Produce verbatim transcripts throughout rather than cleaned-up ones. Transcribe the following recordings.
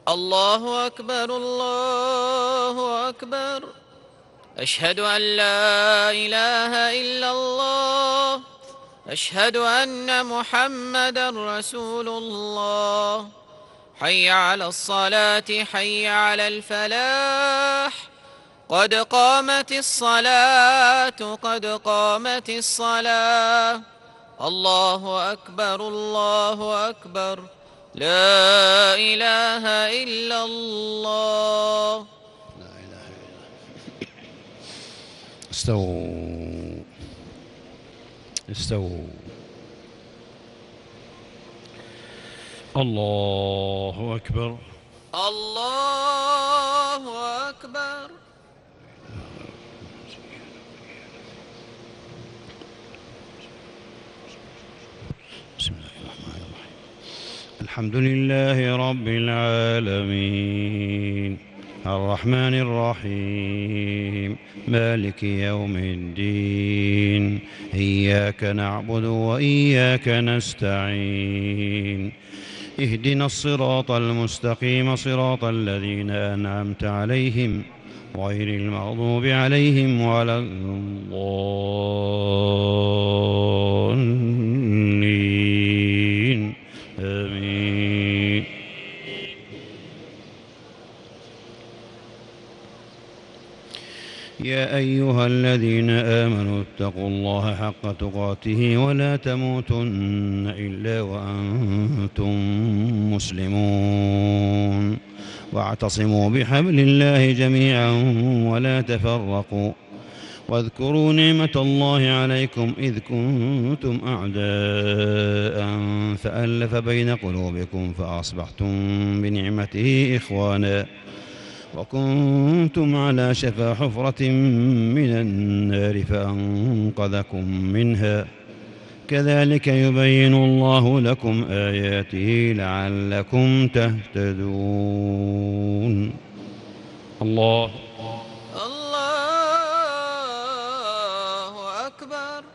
الله أكبر الله أكبر. أشهد أن لا إله إلا الله. أشهد أن محمدا رسول الله. حي على الصلاة حي على الفلاح. قد قامت الصلاة قد قامت الصلاة. الله أكبر الله أكبر. لا إله إلا الله. لا إله إلا الله. استووا استووا. الله أكبر الله أكبر. بسم الله الرحمن الرحيم. الحمد لله رب العالمين الرحمن الرحيم مالك يوم الدين إياك نعبد وإياك نستعين اهدنا الصراط المستقيم صراط الذين أنعمت عليهم غير المغضوب عليهم ولا الضالين آمين. يا أيها الذين آمنوا اتقوا الله حق تقاته ولا تموتن إلا وأنتم مسلمون واعتصموا بحبل الله جميعا ولا تفرقوا واذكروا نعمة الله عليكم إذ كنتم أعداء فألف بين قلوبكم فأصبحتم بنعمته إخوانا وكنتم على شفا حفرة من النار فأنقذكم منها كذلك يبين الله لكم آياته لعلكم تهتدون. الله الله أكبر.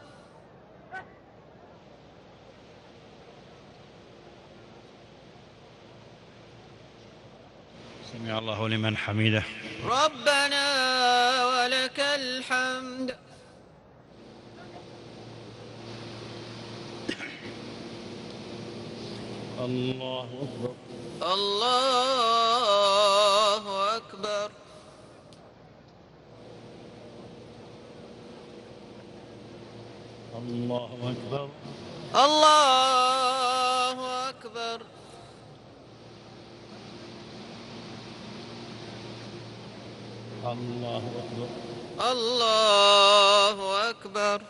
سمع الله لمن حمده. ربنا ولك الحمد. الله أكبر الله أكبر. الله أكبر الله أكبر. الله أكبر الله أكبر.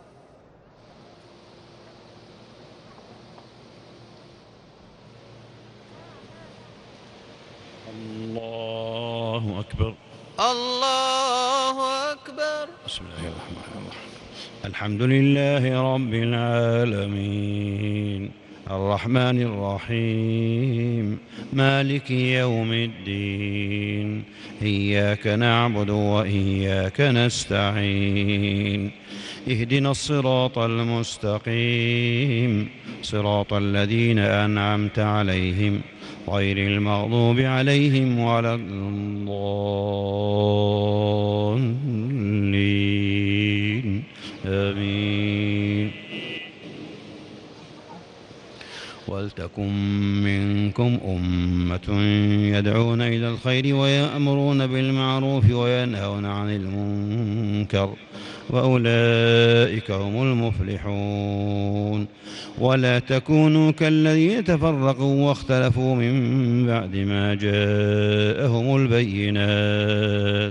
الله أكبر. الله أكبر. بسم الله الرحمن الرحيم. الحمد لله رب العالمين الرحمن الرحيم مالك يوم الدين إياك نعبد وإياك نستعين اهدنا الصراط المستقيم صراط الذين أنعمت عليهم غير المغضوب عليهم ولا الضالين آمين. ولتكن منكم أمة يدعون إلى الخير ويأمرون بالمعروف وينهون عن المنكر وأولئك هم المفلحون. ولا تكونوا كالذين تفرقوا واختلفوا من بعد ما جاءهم البينات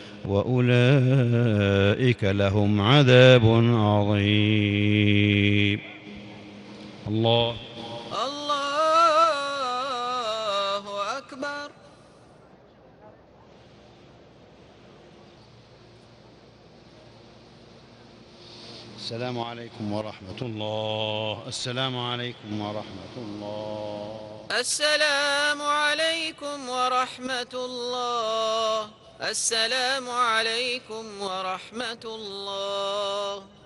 وأولئك لهم عذاب عظيم. الله الله أكبر. السلام عليكم ورحمة الله. السلام عليكم ورحمة الله. السلام عليكم ورحمة الله. السلام عليكم ورحمة الله.